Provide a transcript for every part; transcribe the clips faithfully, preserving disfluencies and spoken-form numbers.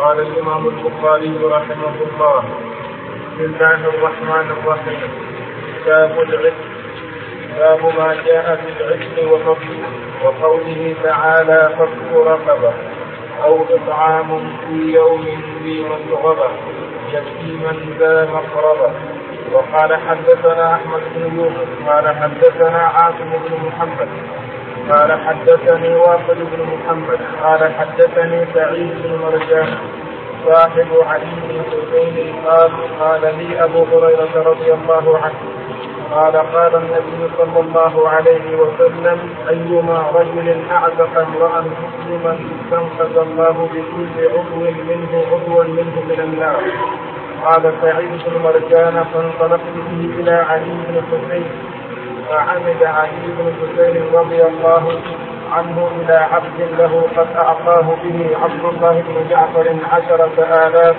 قال الإمام البخاري رحمه الله: بسم الله الرحمن الرحيم. كتاب العتق. باب ما جاء في العتق وفقه، وقوله تعالى: فك رقبة أو إطعام في يوم ذي مسغبة يتيما ذا مقربة. وقال حدثنا أحمد بن يوسف قال حدثنا عاصم بن محمد قال حدثني واقد بن محمد قال حدثني سعيد بن مرجان صاحب علي بن حسين قال قال لي أبو هريرة رضي الله عنه قال قال النبي صلى الله عليه وسلم: أيما رجل أعتق امرأ مسلما استنقذ الله بكل عضو منه عضوا منه من النار. قال سعيد بن مرجان: فانطلقت به إلى علي بن حسين، فعمد علي بن حسين رضي الله عنه إلى عبد له قد أعطاه به عبد الله بن جعفر عشرة آلاف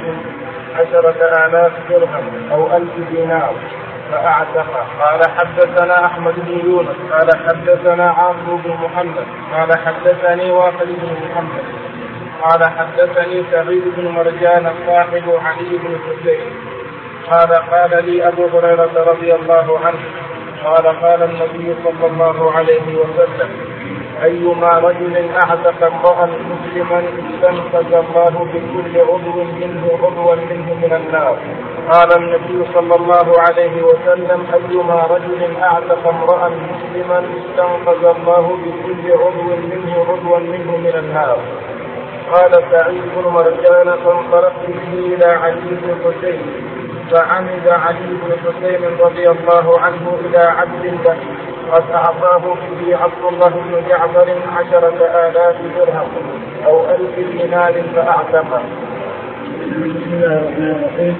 عشرة آلاف درهم أو ألف دينار فأعتق. قال حدثنا أحمد بن يونس قال حدثنا عمرو بن محمد قال حدثني واقد بن محمد قال حدثني سعيد بن مرجان صاحب علي بن حسين قال قال لي أبو هريرة رضي الله عنه قال قال النبي صلى الله عليه وسلم: أيما رجل أعتق امرأ مسلما استنقذ الله بكل عضو منه عضوا منه من النار. قال النبي صلى الله عليه وسلم: أيما رجل أعتق امرأ مسلما استنقذ الله بكل عضو منه عضوا منه من النار. قال سعيد بن مرجان: فانطلقت به إلى علي بن حسين، فعمد علي بن حسين رضي الله عنه إلى عبد له قد أعطاه به عبد الله بن جعفر عشرة آلاف درهم أو ألف دينار فأعتقه. بسم الله الرحمن الرحيم.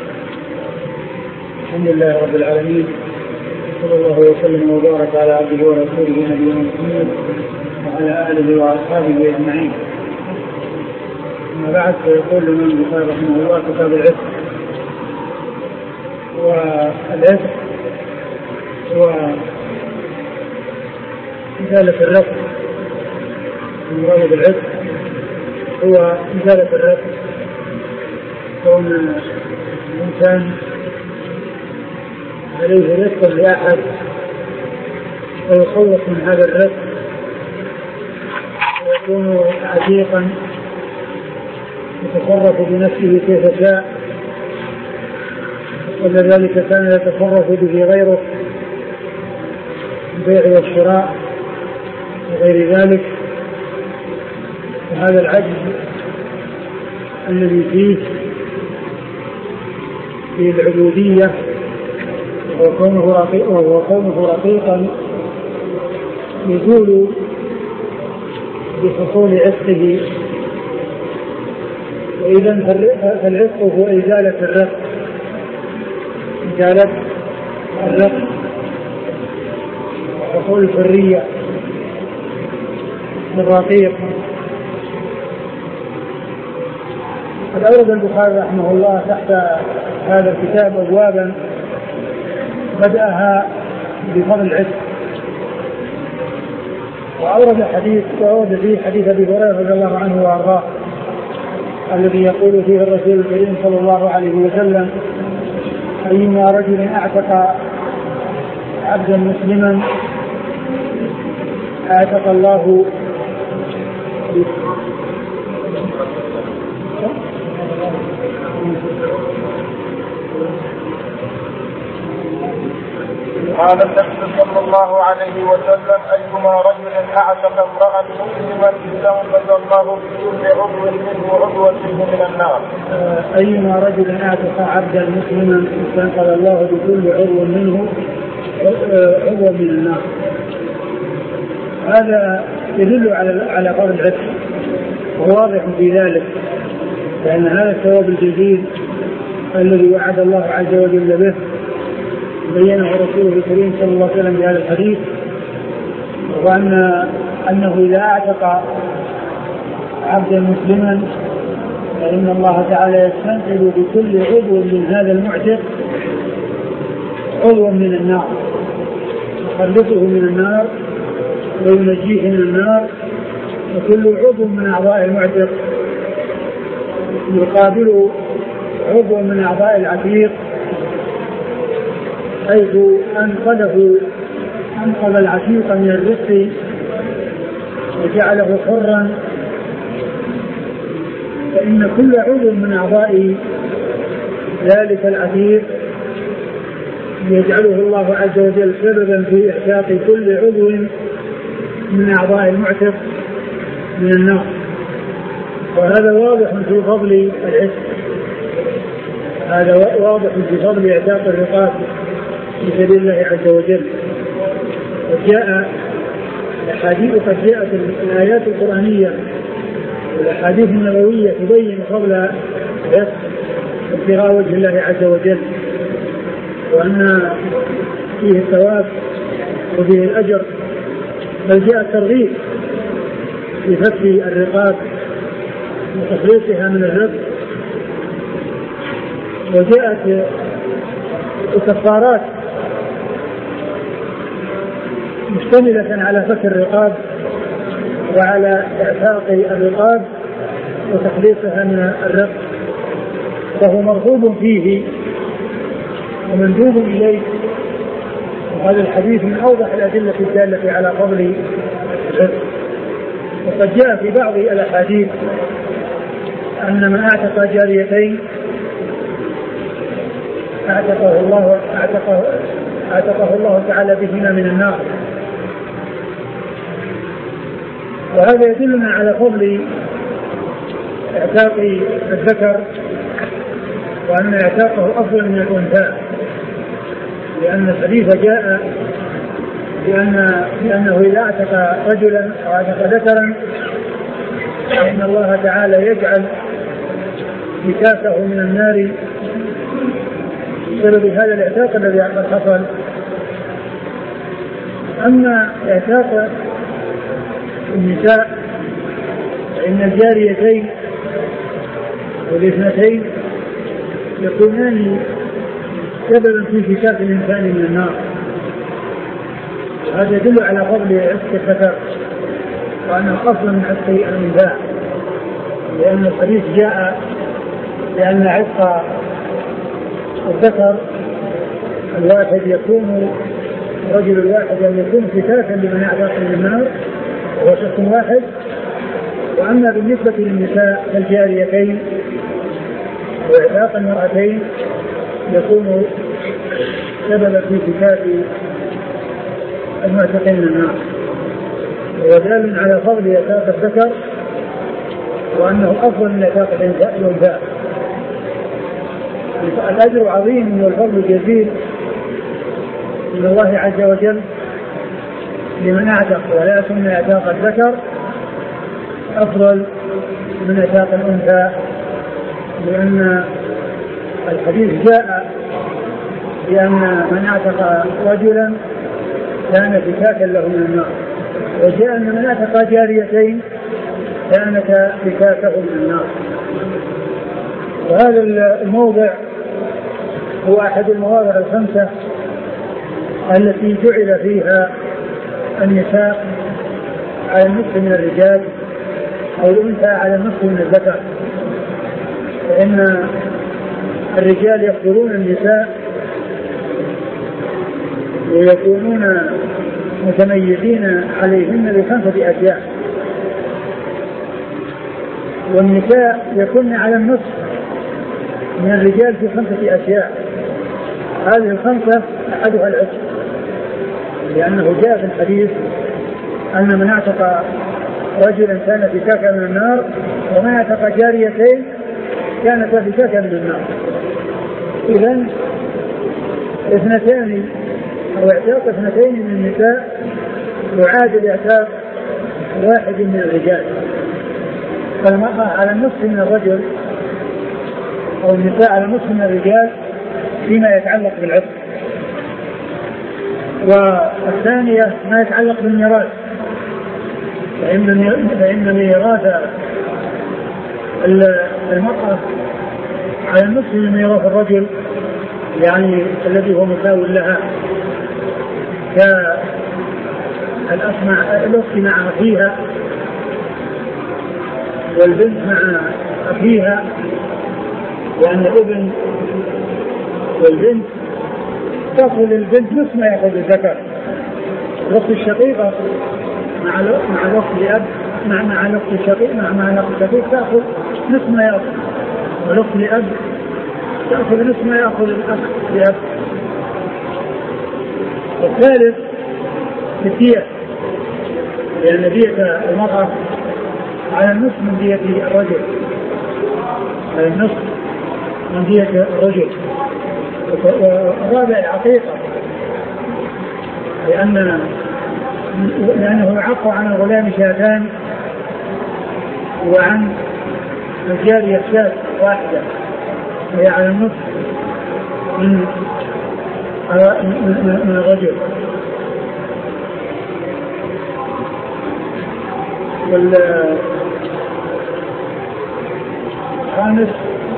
الحمد لله رب العالمين، صلى الله وسلم وبارك على عبده ورسوله نبينا محمد وعلى آله وأصحابه أجمعين. أما بعد، فيقول الإمام البخاري رحمه الله: كتاب العتق. والعتق هو إزالة الرق. المراد بالعتق هو إزالة الرق، كون الإنسان عليه رق لأحد ويخلص من هذا الرق ويكون عتيقا يتصرف بنفسه كيف شاء، ولذلك كان يتصرف به غيره البيع والشراء وغير ذلك. وهذا العجز الذي فيه في العبودية وهو كونه رقيقا يزول بحصول عتقه. وإذا فالعتق هو إزالة الرق، إزالة الرق وحصول الحرية الرقيق. قد أورد البخاري رحمه الله تحت هذا الكتاب أبوابا بدأها بفضل العتق، وأورد حديث وأورد فيه حديث أبي هريرة رضي الله عنه وأرضاه الذي يقول فيه الرسول الكريم صلى الله عليه وسلم: أيما رجل أعتق عبدا مسلما أعتق الله قال النبي صلى الله عليه وسلم: أيما رجل أعتق امرأ مسلما استنقذ الله بكل عضو منه عضوا منه من النار. أيما رجل أعتق عبدا مسلما استنقذ الله بكل عضو منه عضوا من النار. هذا يدل على على فضل العتق، وواضح في ذلك، لأن هذا الثواب الجزيل الذي وعد الله عز وجل به بينه رسوله الكريم صلى الله عليه وسلم بهذا الحديث، وأن أنه إذا أعتق عبدا مسلما فإن الله تعالى يستنقذ بكل عضو من هذا المعتق عضوا من النار، يخلصه من النار وينجيه من النار. وكل عضو من أعضاء المعتق يقابل عضو من أعضاء العتيق، حيث أنقذه أنقذ العتيق من الرق وجعله حرا، فإن كل عضو من أعضاء ذلك العتيق يجعله الله عز وجل سببا في إعتاق كل عضو من أعضاء المعتق من النار. وهذا واضح في فضل العتق، هذا واضح في فضل إعتاق الرقاب في سبيل الله عز وجل. وجاء الأحاديث، قد جاءت الآيات القرآنية والأحاديث النبوية تبين فضل العتق ابتغاء وجه الله عز وجل، وأن فيه الثواب وفيه الأجر، بل جاء الترغيب في فك الرقاب وتخليصها من الرق، وجاءت الكفارات مشتملة على فك الرقاب وعلى إعتاق الرقاب وتخليصها من الرق، فهو مرغوب فيه ومندوب إليه. وهذا الحديث من أوضح الأدلة الدالة على فضل الرق. وقد جاء في بعض الأحاديث أن من أعتق جاريتين أعتقه الله أعتقه أعتقه الله تعالى بهما من النار. وهذا يدلنا على فضل اعتاق الذكر، وأن اعتاقه أفضل من الأنثى، لأن الحديث جاء بأن بأنه إذا اعتق رجلا أو اعتق ذكرا فإن الله تعالى يجعل كفافه من النار بسبب هذا الاعتاق الذي قد حصل. أما اعتاق النساء فإن الجاريتين والاثنتين يكونان سببا في كفاف الإنسان من النار. هذا يدل على فضل عتق الذكر وأنه أفضل من عتق الأنثى، لأن الحديث جاء بأن عتق الذكر الواحد يكون الرجل الواحد أن يكون كفافا لمن اعتق من النار وهو شخص واحد. وأما بالنسبة للنساء كالجاريتين واعتاق المرأتين يكون سببا في كفاف المعتقين من النار، ودال على فضل اعتاق الذكر وأنه أفضل من اعتاق الأنثى. الأجر عظيم والفضل جزيل من الله عز وجل لمن اعتق، ولكن اعتاق الذكر أفضل من اعتاق الأنثى، لأن الحديث جاء بأن من اعتق رجلا كان كفافا له من النار، وجاء أن من اعتق جاريتين كانت كفافه من النار. وهذا الموضع هو أحد المواضع الخمسة التي جعل فيها النساء على النصف من الرجال أو الأنثى على النصف من الذكر، فإن الرجال يقتلون النساء ويكونون متميزين عليهن بخمسة أشياء، والنساء يكون على النصف من الرجال في خمسة أشياء. هذه الخمسة أحدها العتق، لأنه جاء في الحديث أن من اعتق رجلا كان في كفة من النار، ومن اعتق جاريتين كانت في كفة من النار. إذن اثنتان أو اعتاق اثنتين من النساء يعادل اعتاق واحد من الرجال، فالمرأة على النصف من الرجل أو النساء على النصف من الرجال فيما يتعلق بالعتق. والثانية ما يتعلق بالميراث، فإن فإن ميراث المرأة على النصف من ميراث الرجل، يعني الذي هو مساو لها، كالأخ مع الأخت مع أخيها والبنت مع أخيها لأن الابن والبنت تأخذ البنت نصف ما يأخذ الذكر. الأخت الشقيقة مع مع الأخت لأب مع مع الأخت الشقيق مع مع الأخت الشقيق تأخذ نصف ما يأخذ، والأخت لأب تأخذ نصف ما يأخذ الأخ لأب. الثالث الدية، لأن دية المرأة على النصف من دية الرجل، على النصف من دية الرجل. والرابع العقيقة، لأن لأنه يعق عن الغلام شاتان وعن الجارية شاة واحدة، وهي على النصف من من الرجل. والخامس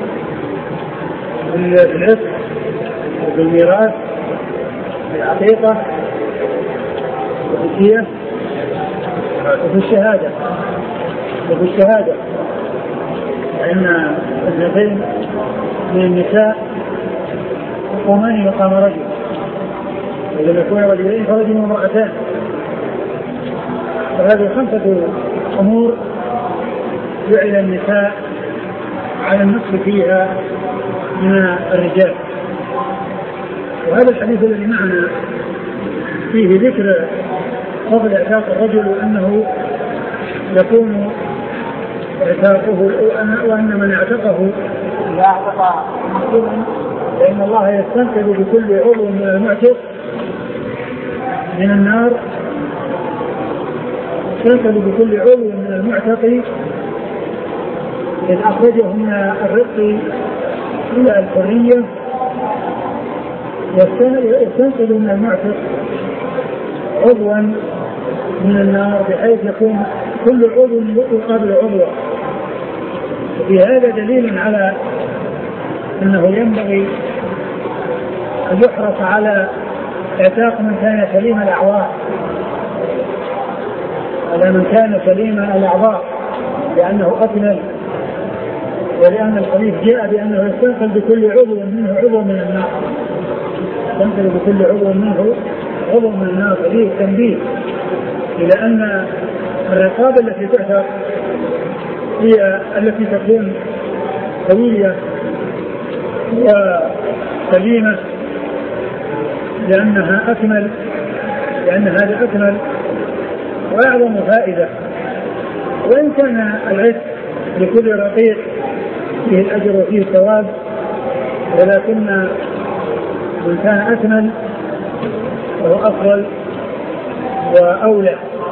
بالعتق وبالميراث بالعقيقة وبالدية وفي الشهادة وفي الشهادة لأن اثنتين من النساء يقومان مقام رجل، إذا يكون رجلين فرجل وامرأتان. وهذه خمسة أمور جعل النساء على النصف فيها من الرجال. وهذا الحديث الذي معنا فيه ذكر فضل اعتاق الرجل وأنه يكون اعتاقه وأن من اعتقه إذا اعتق مسلما فإن الله يستنقذ بكل عضو من المعتق من النار، يستنقذ بكل عضو من المعتق إذ أخرجه من الرق إلى الحرية، يستنقذ من المعتق عضوا من النار بحيث يكون كل عضو يقابل عضو. وفي هذا دليل على أنه ينبغي أن يحرص على اعتاق من كان سليم الأعضاء، على من كان سليم الأعضاء لأنه أكمل، ولأن الحديث جاء بأنه يستنقذ بكل عضو منه عضو من النار، يستنقذ بكل عضو منه عضو من النار. فيه تنبيه إلى أن الرقاب التي تعتق هي التي تكون قوية وسليمة لأنها أكمل، لأن هذا أكمل وأعظم فائدة. وإن كان العتق لكل رقيق فيه الأجر وفيه الثواب، ولكن من كان أكمل فهو أفضل وأولى.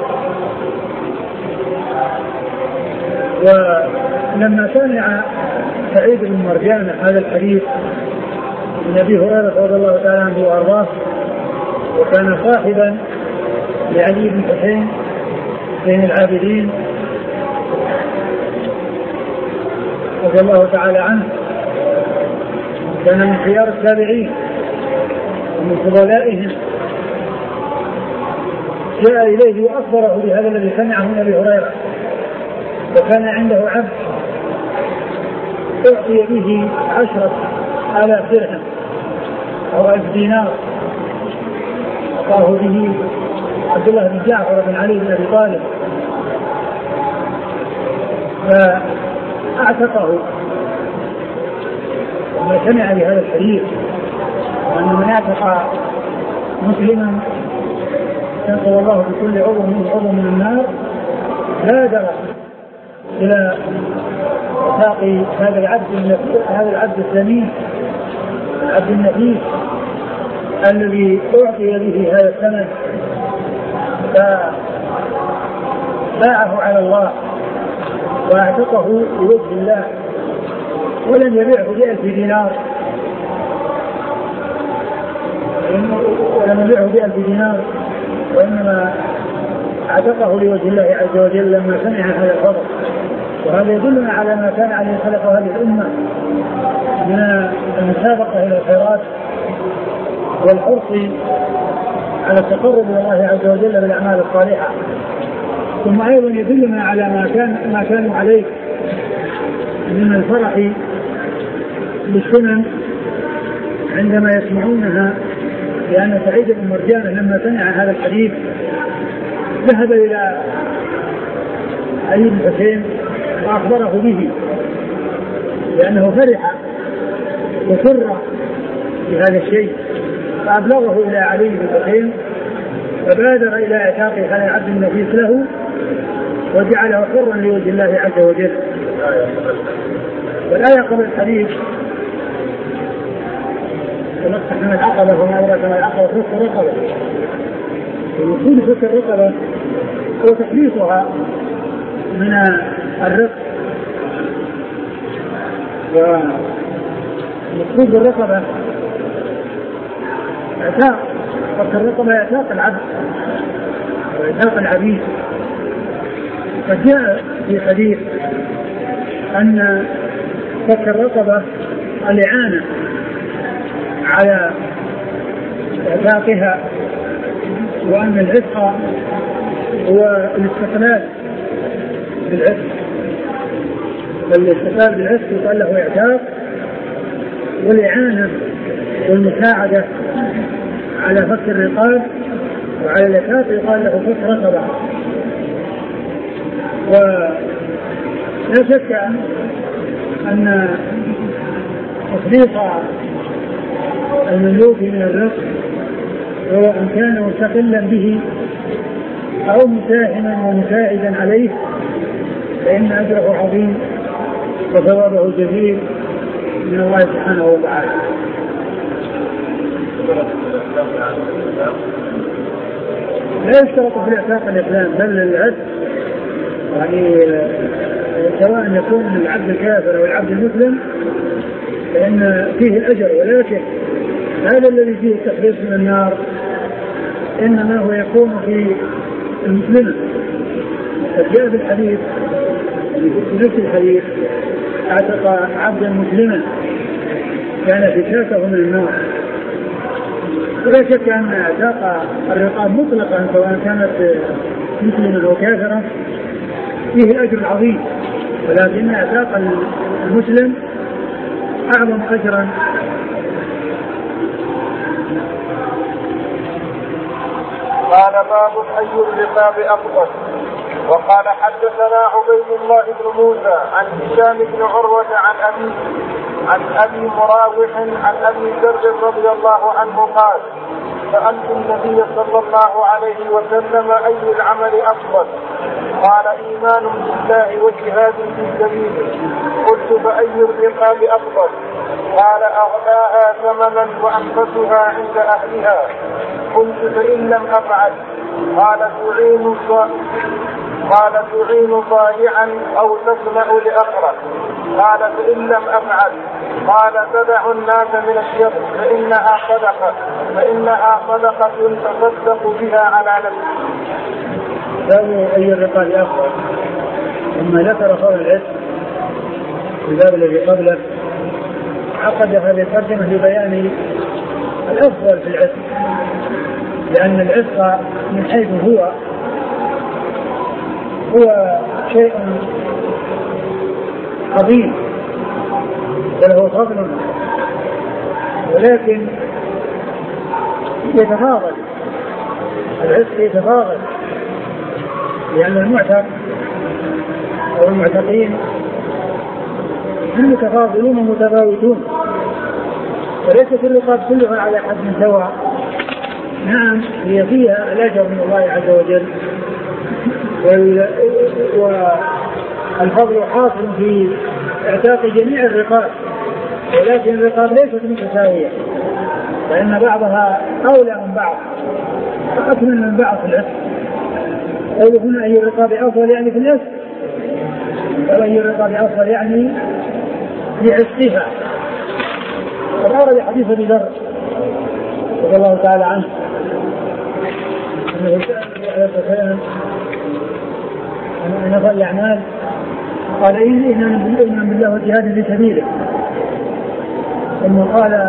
ولما سمع سعيد بن مرجان هذا الحديث من أبي هريرة رضي الله تعالى عنه وأرضاه، وكان صاحبا لعلي بن حسين بين العابدين رضي الله تعالى عنه، كان من خيار التابعين ومن فضلائهم، جاء إليه وأخبره بهذا الذي سمعه من أبي هريرة. وكان عنده عبد أعطي به عشرة آلاف درهم أو ألف دينار، أعطاه به عبد الله بن جعفر بن علي بن أبي طالب، فأعتقه. وما سمع بهذا الحديث وأن من اعتق مسلما ينقل الله بكل عضو منه عضو من النار، بادر إلى اعتاق هذا العبد هذا العبد الثمين، العبد النفيس الذي أعطي به هذا الثمن، فباعه على الله واعتقه لوجه الله، ولم يبيعه بألف دينار ولم يبيعه بألف دينار وإنما اعتقه لوجه الله عز وجل لما سمع هذا الفضل. وهذا يدلنا على ما كان عليه خلق هذه الأمة من المسابقة إلى الخيرات والحرص على التقرب إلى الله عز وجل بالأعمال الصالحة. ثم أيضا يدلنا على ما كان ما كانوا عليه من الفرح للسنن عندما يسمعونها، لأن سعيد بن مرجان لما سمع هذا الحديث ذهب إلى علي بن حسين وأخبره به، لأنه فرح وسر بهذا الشيء، فأبلغه إلى علي بن حسين فبادر إلى إعتاق خلع عبد النفيس له وجعله حرا لوجه الله عز وجل. والآية قبل الحديث ونقتحم العقبة وما أدراك ما العقبة فك الرقبة. المقصود فك الرقبة هو تخليصها من الرق، والمقصود بالرقبة اعتاق، فك الرقبة اعتاق العبد واعتاق العبيد. قد جاء في حديث أن فك الرقبة الإعانة على اعتاقها، وأن العتق هو الاستقلال بالعتق، فالاستقلال بالعتق يقال له اعتاق، والإعانة والمساعدة على فك الرقاب وعلى العتاق يقال له فك رقبة. ولا شك أن تخليص المملوك من الرق وإن كان مستقلا به أو مساهما ومساعدا عليه فإن أجره عظيم وثوابه جزيل من الله سبحانه وتعالى. لا يشترط في الإعتاق الإسلام بل العتق، يعني سواء يكون العبد الكافر أو العبد المسلم فإن فيه الأجر، ولكن هذا الذي فيه التخليص من النار إنما هو يكون في المسلم. قد جاء في الحديث في نفس الحديث اعتق عبدا مسلما كان في شاكه من النار. ولا شك أن اعتاق الرقاب مطلقا سواء كانت مسلما أو كافرا فيه الأجر العظيم، ولكن اعتاق المسلم أعظم أجرا. قال باب أي الرقاب أفضل. وقال حدثنا عبيد الله بن موسى عن هشام بن عروة عن أبي عن أبي مراوح عن أبي ذر رضي الله عنه قال سألت النبي صلى الله عليه وسلم أي العمل أفضل؟ قال إيمان بالله وجهاد في سبيله. قلت فأي الرقاب أفضل؟ قال أغلاها ثمنا وأنفسها عند أهلها. قلت فإن لم أفعل؟ قال تعين قال تعين ضائعا أو تسمع لأقرب. قال فإن لم أفعل؟ قال تدع الناس من الشر فإنها صدقة فإنها صدقة تصدق بها على نفسك. قالوا أي الرقاب أفضل؟ ثم ذكر قول العتق في الباب الذي قبله عقد هذه الترجمة لبيان الأفضل في العتق، لأن العتق من حيث هو هو شيء عظيم وله فضل، ولكن يتفاضل العتق يتفاضل، لأن المعتق أو المعتقين هم متفاضلون ومتفاوتون، وليست الرقاب كلها على حد سواء. نعم هي فيها الأجر من الله عز وجل والفضل حاصل في اعتاق جميع الرقاب، ولكن الرقاب ليست متساوية، فإن بعضها أولى من بعض وأكمل من بعض في العتق. قوله هنا أي الرقاب أفضل يعني في العتق، وأي الرقاب أفضل يعني في عتقها. فقال حديث أبي ذر رضي الله تعالى عنه أنه سأل على سفيان أن نفعل الأعمال قال إنا نؤمن بالله والجهاد في سبيله، ثم قال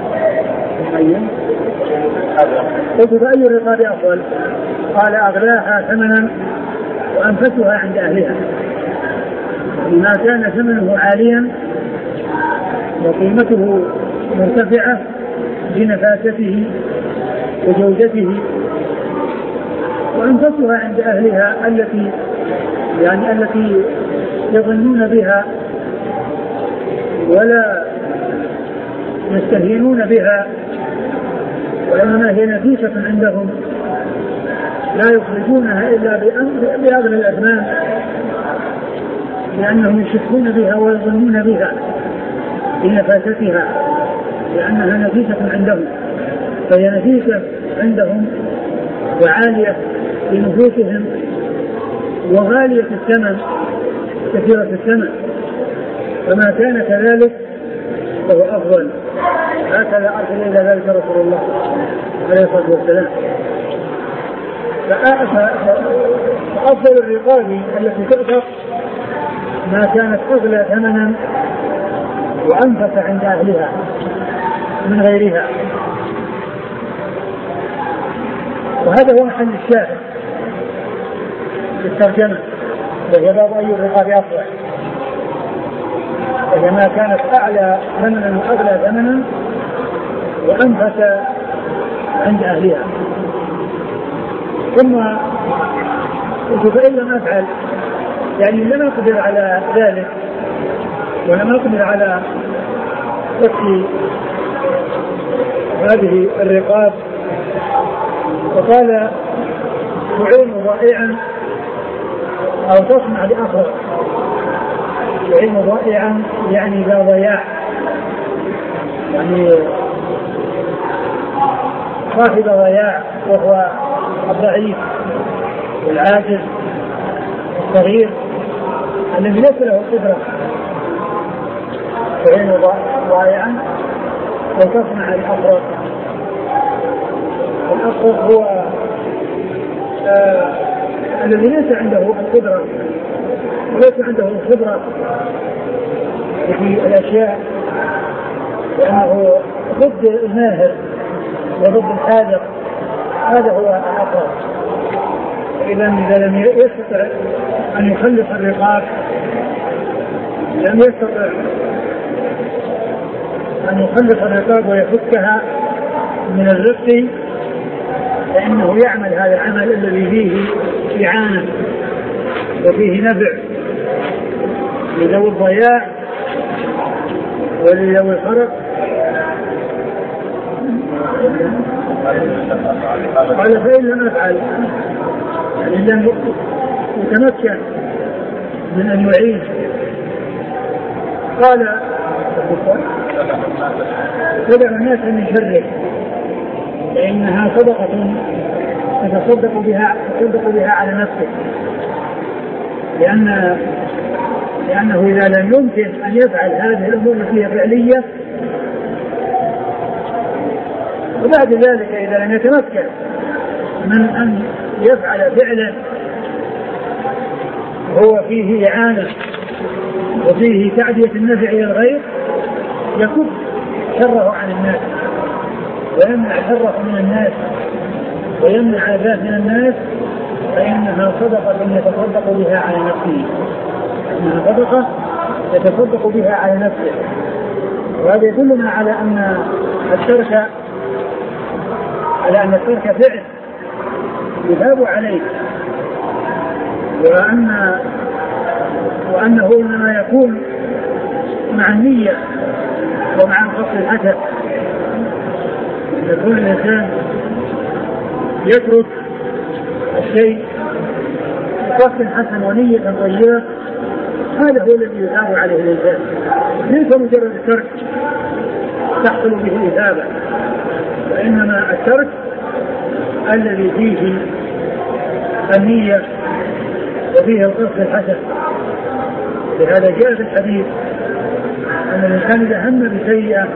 قلت فأي الرقاب أفضل؟ قال أغلاها ثمنا وأنفسها عند أهلها، بما كان ثمنه عاليا وقيمته مرتفعة بنفاسته وجودته، وأنفسها عند أهلها التي يعني التي يظنون بها ولا يستهينون بها، وإنما هي نفيسة عندهم لا يخرجونها إلا بأغلى الأثمان، لأنهم يشكون بها ويظنون بها بنفاستها، لأنها نفيسة عندهم، فهي نفيسة عندهم وعالية لنفوسهم وغالية الثمن كثيرة الثمن، فما كان كذلك فهو أفضل. هكذا أرسل إلى ذلك رسول الله عليه الصلاة والسلام. فأفضل الرقاب التي تعتق ما كانت أغلى ثمنا وأنفس عند أهلها من غيرها، وهذا هو محل الشاهد في الترجمة، وهي باب أي الرقاب أفضل، وهي ما كانت أعلى ثمنا وأغلى ثمنا وأنفس عند أهلها. ثم فإن لم أفعل يعني لم أقدر على ذلك ولم أقدر على فك هذه الرقاب، وقال تعين ضائعا أو تصنع لآخر. تعين ضائعا يعني ذا ضياع، يعني صاحب ضياع، وهو الضعيف والعاجز الصغير الذي ليس له قدرة. تعين ضائعا وتصنع الأقرب. الأقرب هو آه الذي ليس عنده القدرة وليس عنده الخبرة في الأشياء، لأنه ضد الماهر وضد الحاذق، هذا هو الأقرب. إذا إذا لم يستطع أن يخلص الرقاب، لم يستطع أن يخلص الرقاب ويفكها من الرق، فإنه يعمل هذا العمل الذي فيه إعانة وفيه نفع لذوي الضياع ولذوي الخرق. قال فإن لم أفعل يعني لم يتمكن من أن يعيد. قال تدع الناس من شره، فإنها صدقة تتصدق بها تصدق بها على نفسه، لأن لأنه إذا لم يمكن أن يفعل هذه الأمور التي هي فعلية، وبعد ذلك إذا لم يتمكن من أن يفعل فعلا هو فيه إعانة وفيه تعدية النفع إلى الغير، يكف شره عن الناس ويمنع شره من الناس ويمنع ذات من الناس، فإنها صدقة يتصدق بها على نفسه. إنها صدقة يتصدق بها على نفسه. وهذا يدلنا على أن الترك على أن الترك فعل يثاب عليه، وأن وأنه إنما يكون مع النية ومع القصد الحسن. يكون الإنسان يترك الشيء بقصد حسن ونية طيبة، هذا هو الذي يثاب عليه الإنسان، ليس مجرد الترك تحصل به الإثابة، وإنما الترك الذي فيه النية وفيه القصد الحسن. لهذا جاء في الحديث أن الإنسان إذا هم بسيئة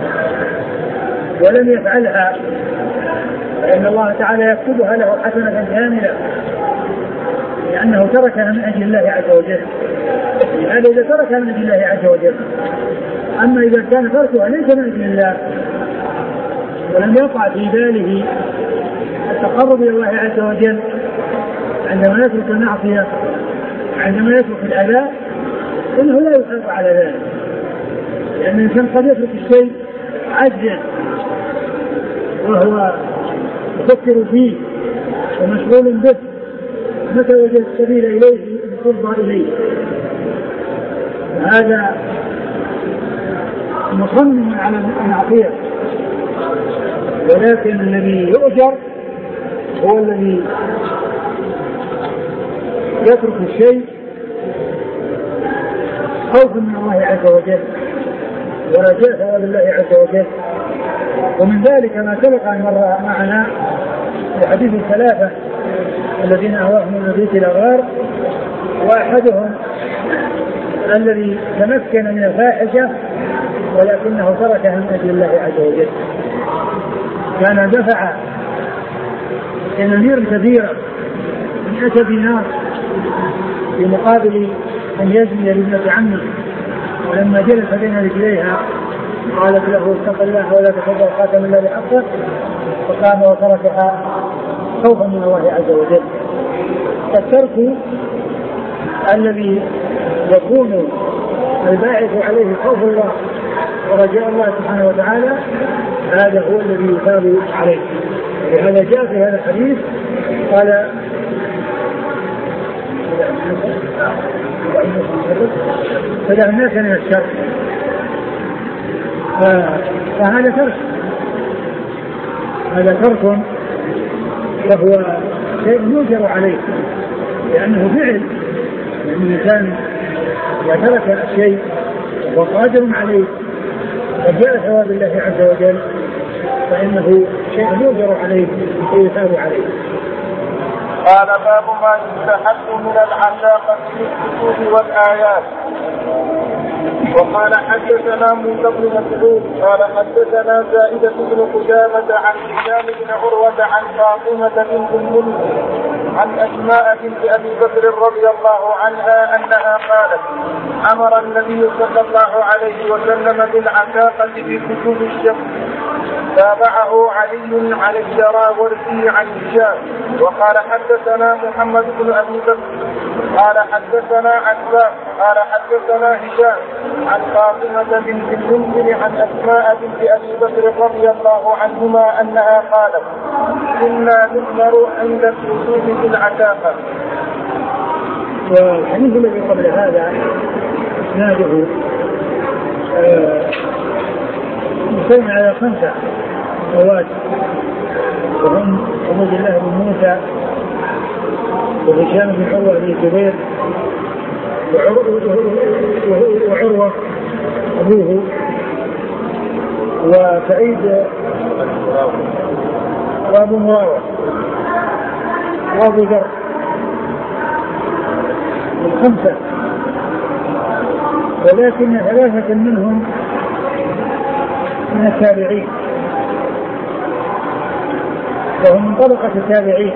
ولم يفعلها فإن الله تعالى يكتبها له حسنة كاملة، لأنه تركها من أجل الله عز وجل. هذا إذا تركها من أجل الله عز وجل. أما إذا كان تركها ليس من أجل الله ولم يقع في باله التقرب إلى الله عز وجل عندما يترك المعصية عندما يترك الأذى، إنه لا يحافظ على ذلك، لأن الإنسان قد يترك الشيء عجزا وهو يفكر فيه ومشغول به، متى وجد السبيل إليه يفضى إليه. هذا مصمم على المعصية، ولكن الذي يؤجر هو الذي يترك الشيء خوفا من الله عز وجل ورجاء ثواب الله عز وجل. ومن ذلك ما سبق أن مر معنا في حديث الثلاثة الذين أهواهم من البيت إلى الغار، وأحدهم الذي تمكن من الفاحشة ولكنه تركها من أجل الله عز وجل، كان دفع دنانير كبيرة مئة دينار في مقابل أن يزني لابنة عمه، ولما جلس بين رجليها قالت له اتق الله ولا تفضل خاتم الله بحقه، فقام وتركها خوفا من الله عز وجل. فالترك الذي يكون الباعث عليه خوف الله ورجاء الله سبحانه وتعالى هذا هو الذي يثاب عليه. لهذا جاء في هذا الحديث قال فدع الناس من الشر، فهذا ترك، هذا ترك وهو شيء يؤجر عليه لأنه فعل. لأن الإنسان إذا ترك الشيء وهو قادر عليه وجاء ثواب الله عز وجل فإنه شيء يؤجر عليه ويثاب عليه. قال باب ما يستحب من العلاقة في الكتب والآيات. وقال حدثنا موسى بن مسعود قال حدثنا زائدة بن قدامة عن هشام بن عروة عن فاطمة بنت المنذر عن أسماء بنت أبي بكر رضي الله عنها أنها قالت أمر النبي صلى الله عليه وسلم بالعتاقة في كتب الشمس. تابعه علي على الدراوردي عن هشام. وقال حدثنا محمد بن أبي بكر قال حدثنا عباس قال حدثنا هشام عن فاطمة بنت المنذر عن أسماء بنت أبي بكر رضي الله عنهما أنها قالت كنا نؤمر عند الوصول بالعتاقة. والحديث الذي قبل هذا اسناده يسمى على خمسة رواه وهم عبد الله بن موسى وهشام بن عروة بن الزبير وعروة أبوه وسعيد وأبو مراوة وأبو ذر، الخمسة، ولكن ثلاثة منهم من التابعين وهم من طبقة التابعين.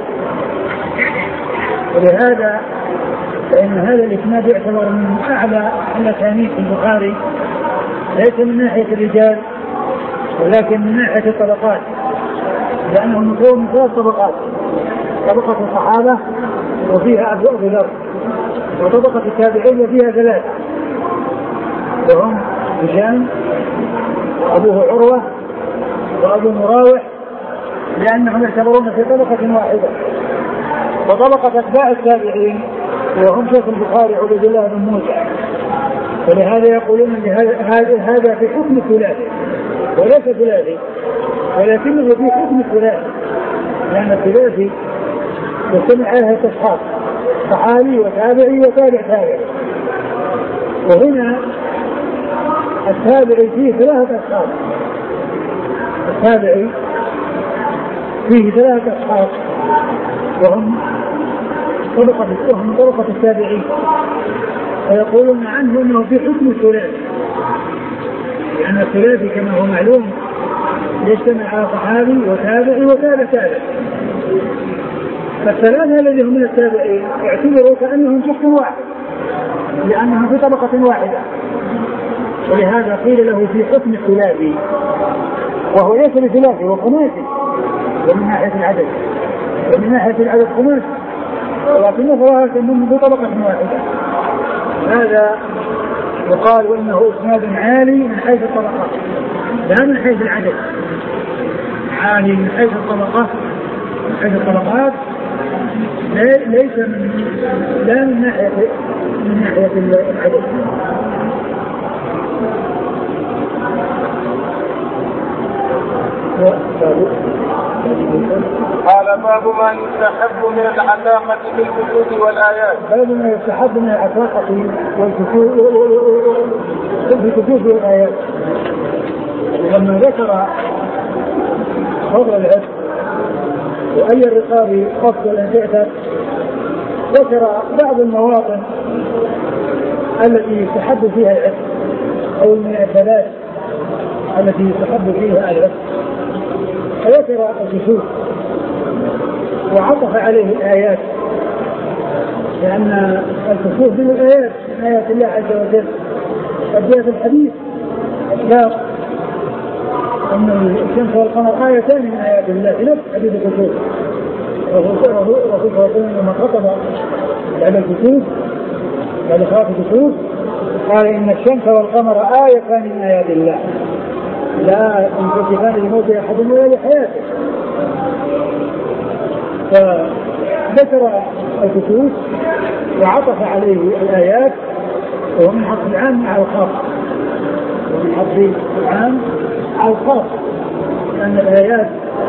ولهذا فإن هذا الإسناد يعتبر من أعلى الأسانيد في البخاري، ليس من ناحية الرجال ولكن من ناحية الطبقات، لأنه مكون من ثلاث طبقات: طبقة الصحابة وفيها أبو ذر، وطبقة التابعين فيها ثلاثة وهم هشام وأبوه عروة وأبو مراوح، لأنهم يعتبرون في طبقة واحدة. وطبقة أتباع التابعين وهم شيخ البخاري عبد الله بن موسى، ولهذا يقولون هذا في حكم الثلاثي وليس ثلاثي، ولكنه في حكم الثلاثي، لأن الثلاثي يجتمع عليها أصحاب صحابي وتابعي وتابع تابعي، وهنا التابعي فيه ثلاثة أصحاب، التابعي فيه ثلاثة أصحاب وهم طبقة وهم طبقة التابعين، ويقولون عنه أنه في حكم الثلاثي، لأن الثلاثي كما هو معلوم يجتمع على صحابي وتابعي وتابع تابع. فالثلاثة الذين هم من التابعين يعتبروا كأنهم شخص واحد لأنهم في طبقة واحدة، ولهذا قيل له في حكم الثلاثي، وهو ليس بثلاثي وخماسي ومن ناحية العدد ومن ناحية العدد خماسي، ولكنه ظاهر أنهم في طبقة واحدة. هذا وقالوا إنه إسناد عالي من حيث الطبقات لا من حيث العدد، عالي من حيث الطبقات من حيث الطبقات ليس من لا من ناحية من ناحية العدد. قال باب ما يستحب من العتاقة بالكتب والآيات. باب ما يستحب من العتاقة بالكتب والآيات. لما ذكر فضل العتق وأي الرقاب أفضل أن تعتق ذكر بعض المواطن التي يستحب فيها العتق أو المناسبات التي يستحب فيها العتق، فذكر الكسوف وعطف عليه الآيات، لأن الكسوف من الآيات من آيات الله عز وجل. قد جاء في الحديث إطلاق أن الشمس والقمر آيتان من آيات الله في نفس حديث الكسوف. الرسول صلى الله عليه وسلم لما خطب على الكسوف على خلاف الكسوف قال إن الشمس والقمر آيتان من آيات الله لا ينكشفان لموت أحد ولا لحياته. فذكر الكسوف وعطف عليه الآيات، وهو من حق العام على الخاص، ومن حق العام على الخاص، لأن الآيات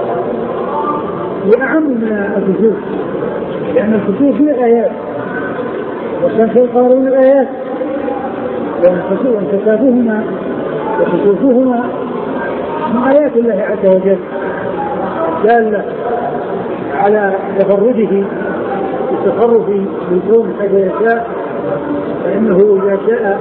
هي أعم من الكسوف، لأن الكسوف هي آيات والشمس والقمر من الآيات، وانكسافهما وكسوفهما من آيات الله عز وجل دالة على تفرده بالتصرف بالكون حيث يشاء، فإنه إذا شاء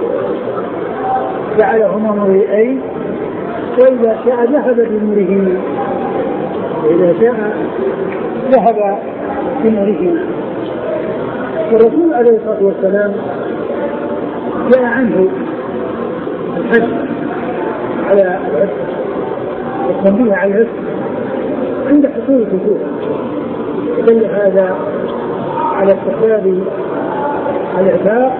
جعلهما مرئين وإذا شاء ذهب بنوره، وإذا شاء ذهب بنوره. والرسول عليه الصلاة والسلام جاء عنه الحج على العتق والتنبيه على العتق عند حصول الكسوف، يدل هذا على استحباب الإعتاق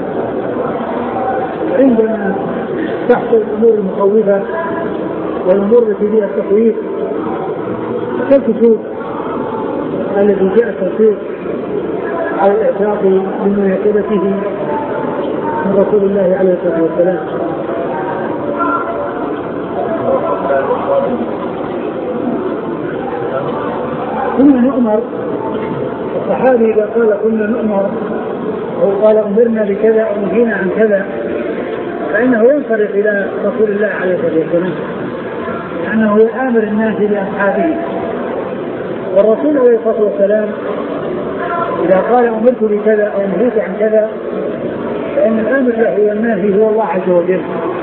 عندما تحصل الأمور المخوفة والأمور التي فيها التخويف كالكسوف الذي جاء التنصيص على الإعتاق بمناسبته من رسول الله عليه الصلاة والسلام. كنا نؤمر، الصحابي إذا قال كنا نؤمر أو قال أمرنا بكذا أو نهينا عن كذا فإنه ينصرف إلى رسول الله عليه الصلاة والسلام، لأنه يآمر الناس بأصحابه. والرسول عليه الصلاة والسلام إذا قال أمرت بكذا أو نهيت عن كذا فإن الآمر له والناهي هو الله عز وجل.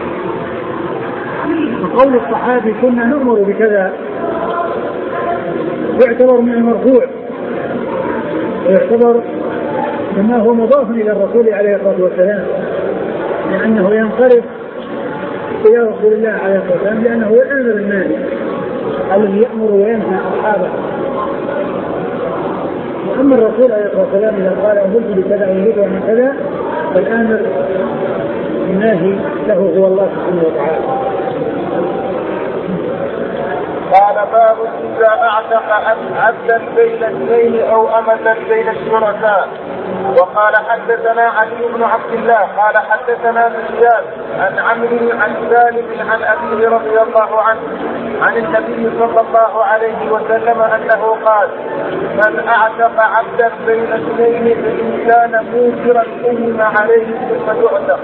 وقول الصحابي كنا نؤمر بكذا يعتبر من المرفوع ويعتبر مما هو مضاف إلى الرسول عليه الصلاة والسلام، لأنه ينصرف إلى رسول الله عليه الصلاة والسلام، لأنه هو الآمر الناهي الذي يأمر وينهى أصحابه. وأما الرسول عليه الصلاة والسلام إذا قال أمرت بكذا أو نهيت عن كذا فالآمر الناهي له هو الله سبحانه وتعالى. قال باب إذا أعتق عبدا بين اثنين أو أمة بين الشركاء. وقال حدثنا علي بن عبد الله قال حدثنا سفيان عن عمرو عن سالم عن أبيه رضي الله عنه عن النبي صلى الله عليه وسلم أنه قال من أعتق عبدا بين اثنين فإن كان موسرا قيم عليه ثم يعتق.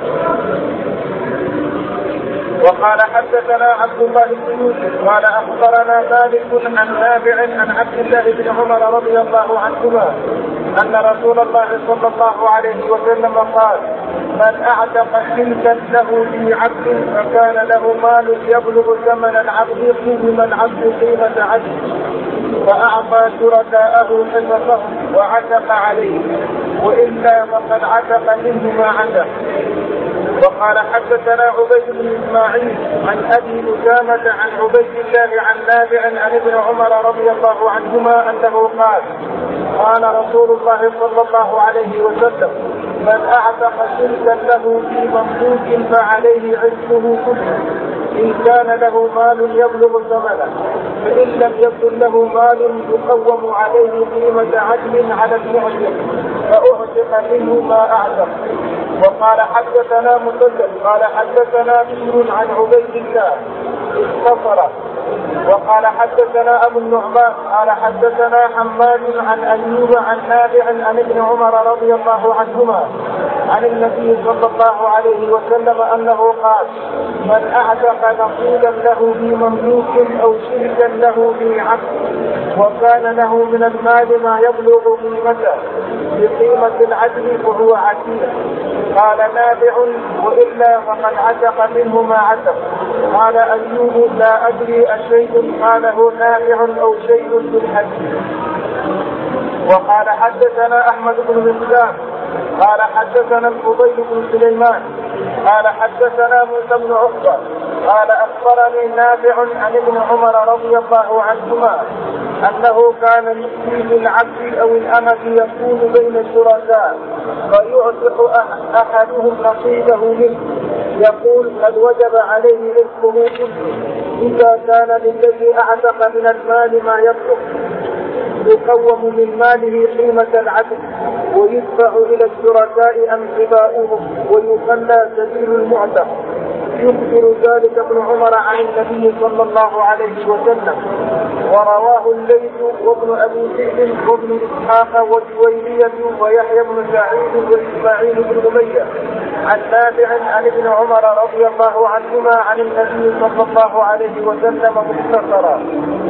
وقال حدثنا عبد الله بن يوسف قال أخبرنا مالك عن نافع عن عبد الله بن عمر رضي الله عنهما أن رسول الله صلى الله عليه وسلم قال من أعتق ملكا له في عبد فكان له مال يبلغ ثمن العبد قيم العبد قيمة عبد فأعطى شركاءه حصصهم وعتق عليه وإلا فقد عتق منه ما عتق. وقال حدثنا عبيد بن إسماعيل عن أبي أسامة عن عبيد الله عن نافع عن ابن عمر رضي الله عنهما أنه قال قال رسول الله صلى الله عليه وسلم من أعتق شركا له في مملوك فعليه عتقه كله إن كان له مال يبلغ ثمنه، فإن لم يكن له مال يقوم عليه قيمة عدل على المعتق فأعتق منه ما أعتق. وقال حدثنا مسدد قال حدثنا بشر عن عبيد الله اختصر. وقال حدثنا أبو النعمان قال حدثنا حماد عن أيوب عن نافع عن ابن عمر رضي الله عنهما عن النبي صلى الله عليه وسلم أنه قال: من أعتق نقيلا له في مملوك أو شركا له في عبد وكان له من المال ما يبلغ قيمته بقيمة العدل فهو عتيق. قال نافع: وإلا فقد عتق منه ما عتق. قال أيوب: لا أدري أشيء قاله نافع أو شيء بالحديث. وقال حدثنا أحمد بن مسلم قال حدثنا الفضيل بن سليمان قال حدثنا موسى بن عقبة قال أخبرني نافع عن ابن عمر رضي الله عنهما أنه كان يؤتي للعبد أو الأمة يكون بين الشركاء فيعتق أحدهم نصيبه منه، يقول: قد وجب عليه رزقه كله إذا كان للذي أعتق من المال ما يطلق يقوم من ماله قيمة العدل ويدفع إلى الشركاء أنقباؤهم ويخلى سبيل المعتق. يخبر ذلك ابن عمر عن النبي صلى الله عليه وسلم. ورواه الليث وابن أبي ذئب وابن إسحاق والجوينية ويحيى بن سعيد وإسماعيل بن أمية عن نافع عن ابن عمر رضي الله عنهما عن النبي صلى الله عليه وسلم مختصرا.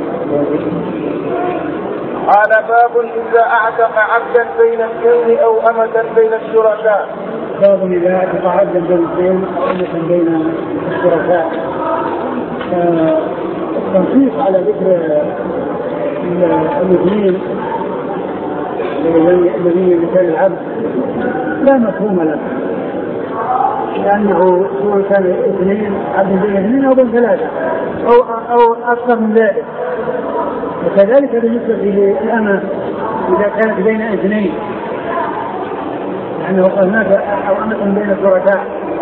قال: باب إذا أعتق عبدا بين اثنين أو أمة بين الشركاء. باب إذا أعتق عبدا بين اثنين أو أمة بين الشركاء. التنصيص على ذكر الاثنين الذين مثال العبد لا مفهوم له، لأنه سواء كان اثنين عبد بين اثنين أو بين ثلاثة أو أو أكثر من ذلك. وكذلك بالنسبة للأمة إذا كانت بين اثنين، لأنه قال هناك أو أمة بين الشركاء،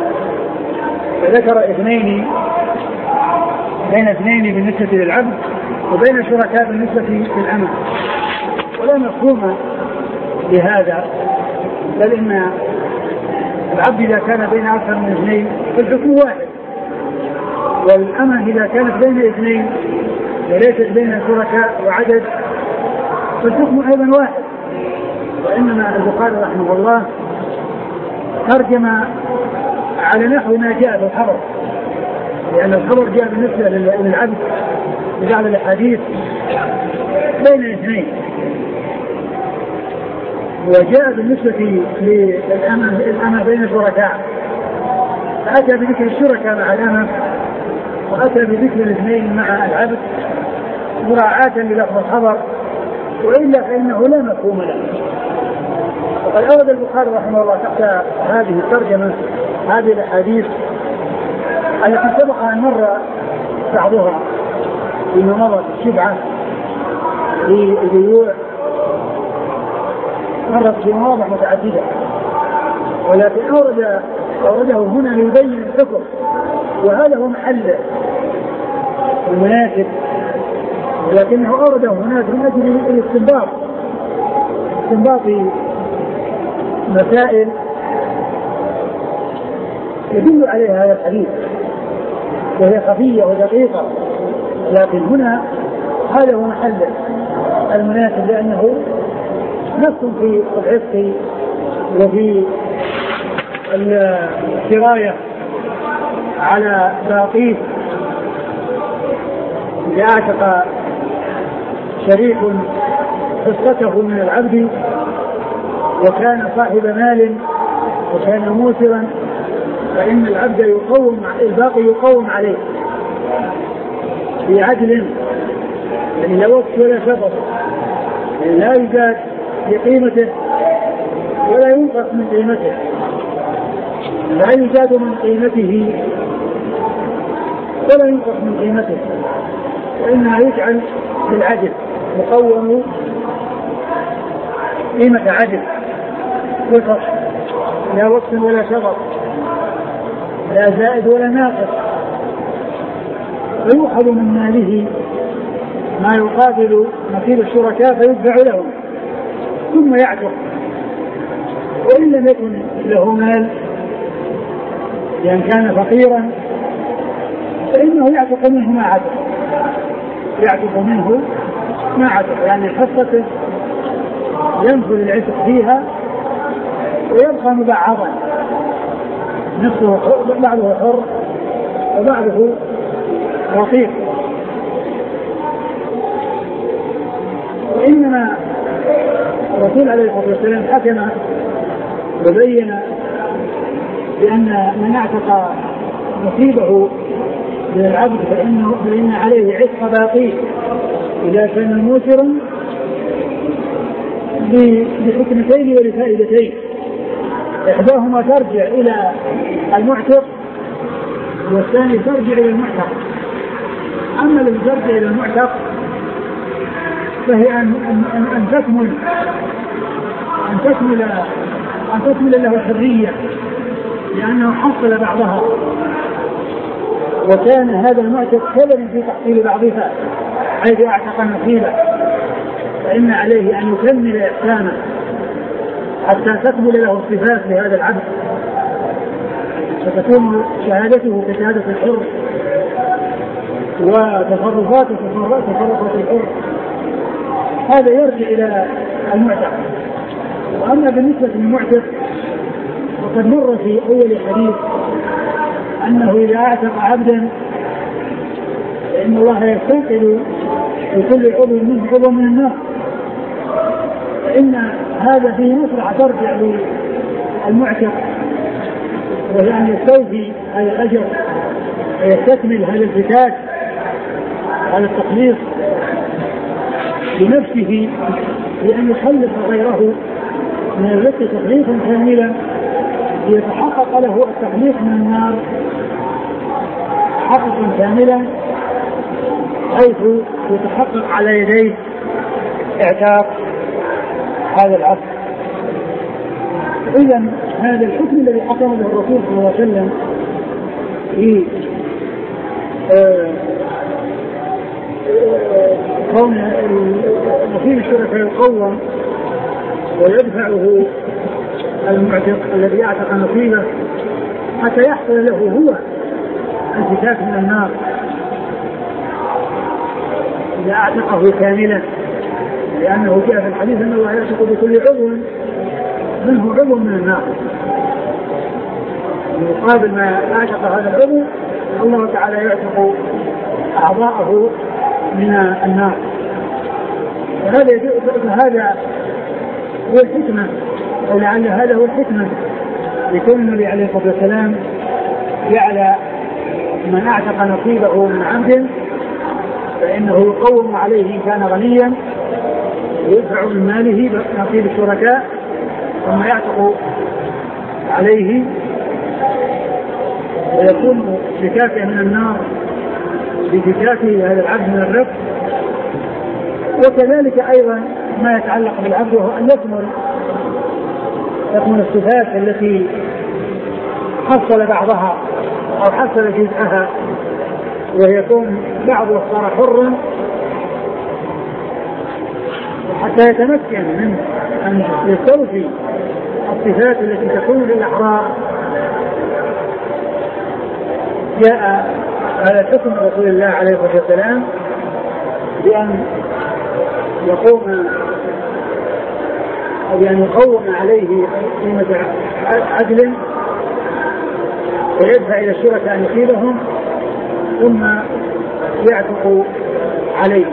فذكر اثنين بين اثنين بالنسبة للعبد وبين الشركاء بالنسبة للأمة، ولا مفهوم لهذا، بل إن العبد إذا كان بين أكثر من اثنين فالحكم واحد، والأمة إذا كانت بين اثنين وليست بين شركاء وعدد فالحكم أيضا واحد. وإنما البخاري رحمه الله ترجم على نحو ما جاء في الخبر، لأن الخبر جاء بالنسبة للعبد بجعل الحديث بين اثنين، وجاء بالنسبة للأمة بين شركاء فأتى بذكر الشركاء مع الأمة وأتى بذكر الاثنين مع العبد مراعاة للفظ الخبر، وإلا فإنه لا مفهوم له. وقد أورد البخاري رحمه الله تحت هذه الترجمة هذه الأحاديث التي سبق أن مر بعضها فيما مضت الشبعة للبيوع، مرت في مواضع متعددة، ولكن أورد أورده هنا ليبين الحكم، وهذا هو محل المناسب، ولكنه أورده هناك من أجل الاستنباط استنباط مسائل يدل عليها هذا الحديث وهي خفية ودقيقة، لكن هنا هذا هو محل المناسب، لأنه نص في العتق وفي السراية على باقيه لأعتق شريك حصته من العبد وكان صاحب مال وكان موسرا، فإن العبد يقوم الباقي يقوم عليه في عدل، يعني لا وقت ولا شطط، يعني لا يزاد بقيمته ولا ينقص من قيمته، لا يزاد من قيمته ولا ينقص من قيمته، وإنها يجعل بالعدل مقوم قيمة عدل بالفصل لا وقت ولا شغط، لا زائد ولا ناقص، ويؤخذ من ماله ما يقابل نصيب الشركاء فيدفع لهم ثم يعتق. وإن لم يكن له مال لأن كان فقيرا فإنه يعتق منه ما عتق، يعتق منه ما عتق، يعني حصته ينفذ العتق فيها ويبقى مبعضا، نصفه بعضه حر وبعضه رقيق. وإنما الرسول عليه الصلاة والسلام حكم وبين بأن من اعتق نصيبه من العبد فإنه فإن عليه عتق باقي إذا كان موسرا بحكمتين ولفائدتين، إحداهما ترجع إلى المعتق والثاني ترجع إلى المعتق. أما الذي ترجع إلى المعتق فهي أن, أن, أن تكمل أن تكمل أن تكمل له الحرية لأنه حصل بعضها، وكان هذا المعتق سببا في تحصيل بعضها حيث اعتق نصيبه، فإن عليه أن يكمل إحسانه حتى تكمل له الصفات لهذا العبد، فتكون شهادته كشهادة الحر وتصرفاته تصرفات الحر. هذا يرجع إلى المعتق. وأما بالنسبة للمعتق وقد مر في أول حديث أنه إذا اعتق عبدا فإن الله يستنقذ لكل عضو منه عضو من النار، فإن هذا فيه مصلحة ترجع للمعتق وهي أن يستوفي هذا الأجر ويستكمل هذا الفتاك هذا التخليص بنفسه بأن يخلص غيره من الرق تخليصا كاملا ليتحقق له التخليص من النار حقا كاملا حيث يتحقق على يديه اعتاق هذا العبد. إذا هذا الحكم الذي حكم به الرسول صلى الله عليه وسلم في كون نصيب الشركاء يقوم ويدفعه المعتق الذي اعتق نصيبه حتى يحصل له هو الفتاك من النار إذا اعتقه كاملا، لأنه جاء في الحديث أن الله يعتق بكل عضو منه عضو من النار، مقابل ما اعتق هذا العضو الله تعالى يعتق أعضاءه من النار. وهذا هذا هو الحكمة، أو لعل هذا هو الحكمة لكون النبي عليه الصلاة والسلام جعل من اعتق نصيبه من عبد فإنه يقوم عليه إن كان غنيا ويدفع من ماله نصيب الشركاء ثم يعتق عليه ويكون بكافئ من النار بكافئ هذا العبد من الرق. وكذلك أيضا ما يتعلق بالعبد وهو أن يكمل تكمل الصفات التي حصل بعضها أو حصل جزءها، ويكون بعضه صار حرا حتى يتمكن من أن يستوفي الصفات التي تكون للأحرار. جاء على حكم رسول الله عليه الصلاة والسلام بأن يقوم أو بأن يقوم عليه قيمة عدل ويدفع إلى الشركاء نصيبهم ثم يعتق عليه.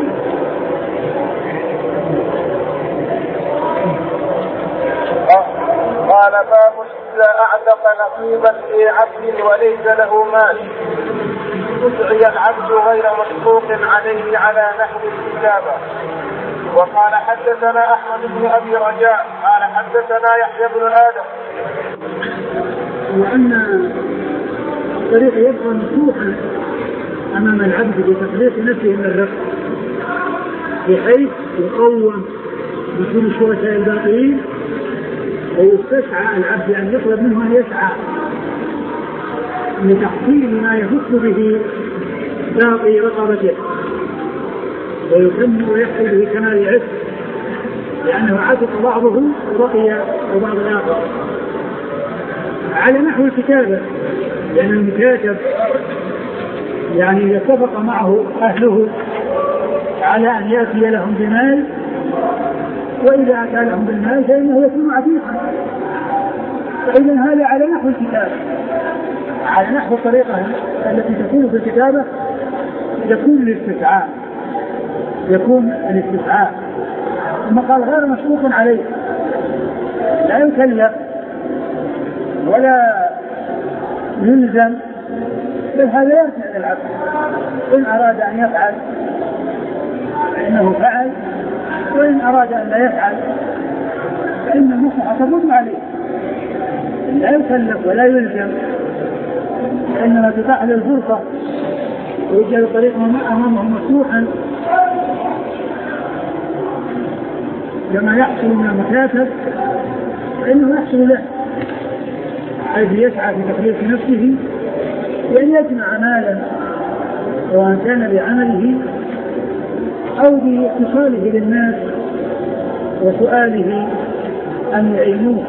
قال باب إذا أعتق نصيبا في عبد وليس له مال يدعي العبد غير مسبوق عليه على نحو الكتابة. وقال حدثنا أحمد بن أبي رجاء قال حدثنا يحيى بن آدم. وأن الطريق يبقى مفتوحا أمام العبد بتخليص نفسه من الرق بحيث يقوم بكل الشركاء الباقين ويستسعى العبد أن يطلب منه أن يسعى لتحصيل ما يفك به باقي رقبته ويتم ويحصل به كمال العتق، لأنه عتق بعضه وبقي وبعض الآخر على نحو الكتابة، لأن المكاتب يعني إذا اتفق معه أهله على أن يأتي لهم بمال، وإذا أتى لهم بالمال فإنه يكون عتيقا. فإذا هذا على نحو الكتابة، على نحو الطريقة التي تكون في الكتابة يكون الاستسعاء يكون الاستسعاء ثم قال غير مشروط عليه، لا يكلف ولا يلزم، بل هذا يرجع للعبد، إن أراد أن يفعل فإنه فعل، وإن أراد أن لا يفعل فإن المصلحة تفوت عليه، لا يكلف ولا يلزم، إنما تتاح له الفرصة ويجعل طريقه أمامه مفتوحا كما يحصل من المكاتب، فإنه يحصل له حيث يسعى في تخليص نفسه بأن يجمع مالا سواء كان بعمله أو باتصاله للناس وسؤاله أن يعينوه،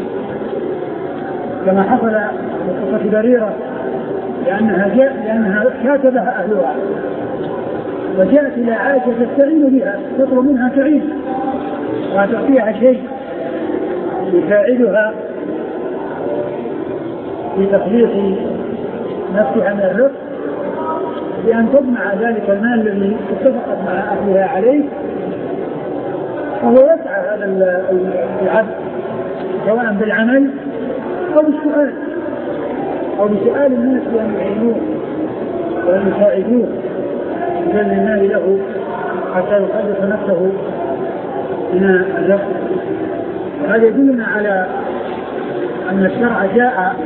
كما حصل في قصة بريرة لأنها, لأنها كاتبها أهلها وجاءت إلى عائشة تستعين بها تطلب منها تعين وتعطيها شيء يساعدها في تخليص نفسها من الرزق بأن تجمع ذلك المال الذي اتفقت مع أهلها عليه، وهو يسعى هذا العبد سواء بالعمل أو بالسؤال أو بسؤال الناس بأن يعينوه وأن يساعدوه بذل المال له حتى يخلص نفسه من الرزق. هذا يدلنا على أن الشرع جاء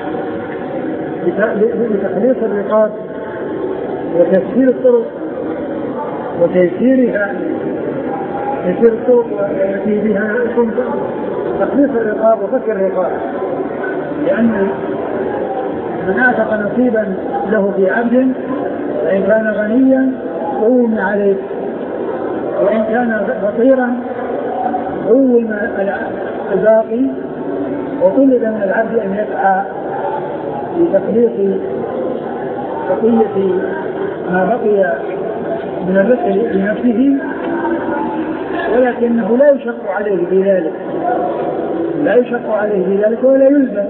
لتخليص الرقاب وتسهيل الطرق وتيسيرها، تيسير الطرق التي بها تخليص الرقاب وفك الرقاب، لأن من أعتق نصيبا له في عبد فإن كان غنيا قوم عليه، وإن كان فقيرا قوم الباقي، وطلب من العبد أن يسعى لتخليص بقية ما بقي من الرزق لنفسه، ولكنه لا يشق عليه بذلك لا يشق عليه بذلك ولا يلزم.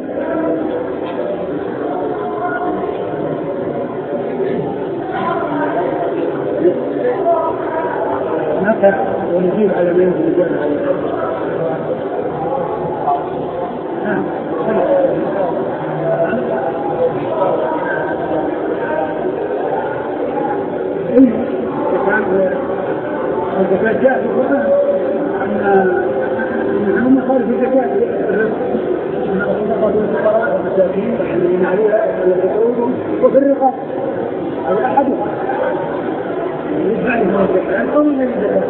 نقف ونجيب على ما ينزل الجنة. الزكاة جاء في القرآن أن هم قالوا في الزكاة أن الصدقات والفقراء والمساكين والحملين عليها والذكور وفي الرقاب، هذا أحدهم يدفع لهم الزكاة أو من الزكاة.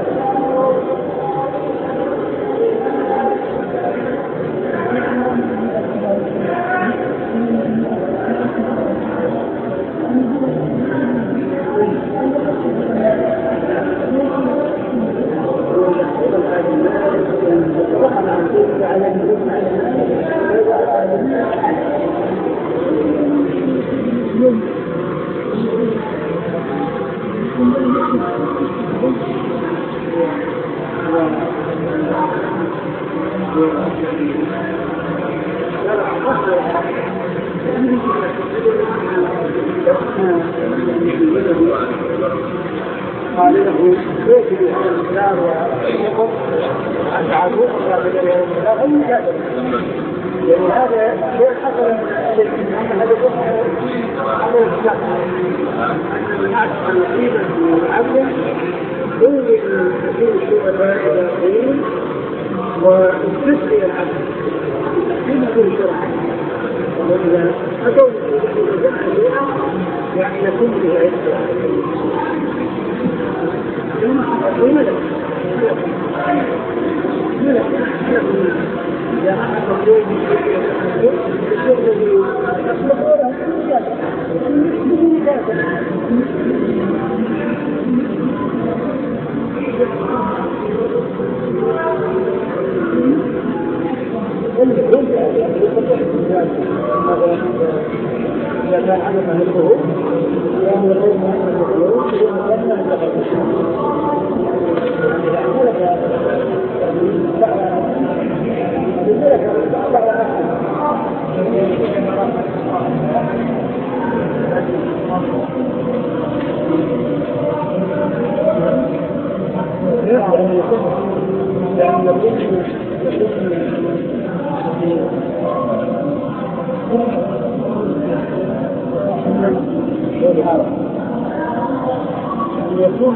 قال له بيت بهذا المقدار ويقول أنت عدو وقابل بهذا المقدار أي مجادل، يعني هذا شيء حصل أن هذا يقول على الإسلام أن من أعتقد نصيبا من عبد يوجد كثير الشبهات الداخلين واستسقي العبد فيما في الشرع، وإذا أتوا بجمع يعني يكون به عدة لما حصل لماذا إذا كان عدم أهله وهو غير مهلك يكون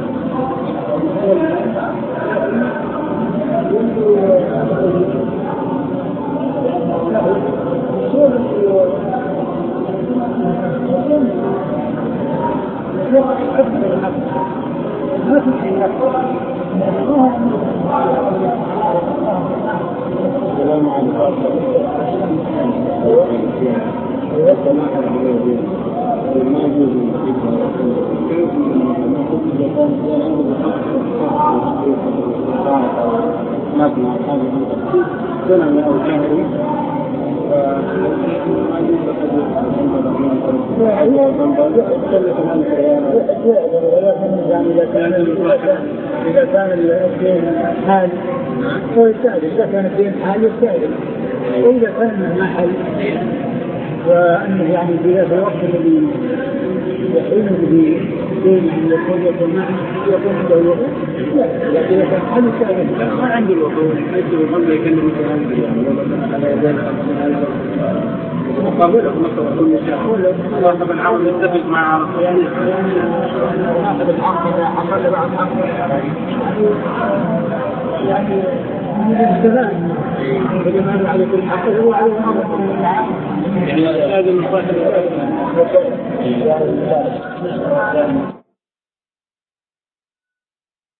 إذا كان الدين حال هو يستأذن، إذا كان الدين حال يستأذن، وإذا كان ما حل وأنه يعني في ذات الوقت الذي يحين به دين يكون يكون معه يكون عنده الوضوء، لا، لكن إذا كان حل يستأذن ما عنده الوضوء يجب قبل يكلم الكلام على يدين مقابله مقابله كل شيء. صاحب العقد يتفق مع يعني صاحب العقد إذا حصل بعض عقد يعني من الاستفادة فلما على كل حق هو على الأمر يعني هذا من صاحب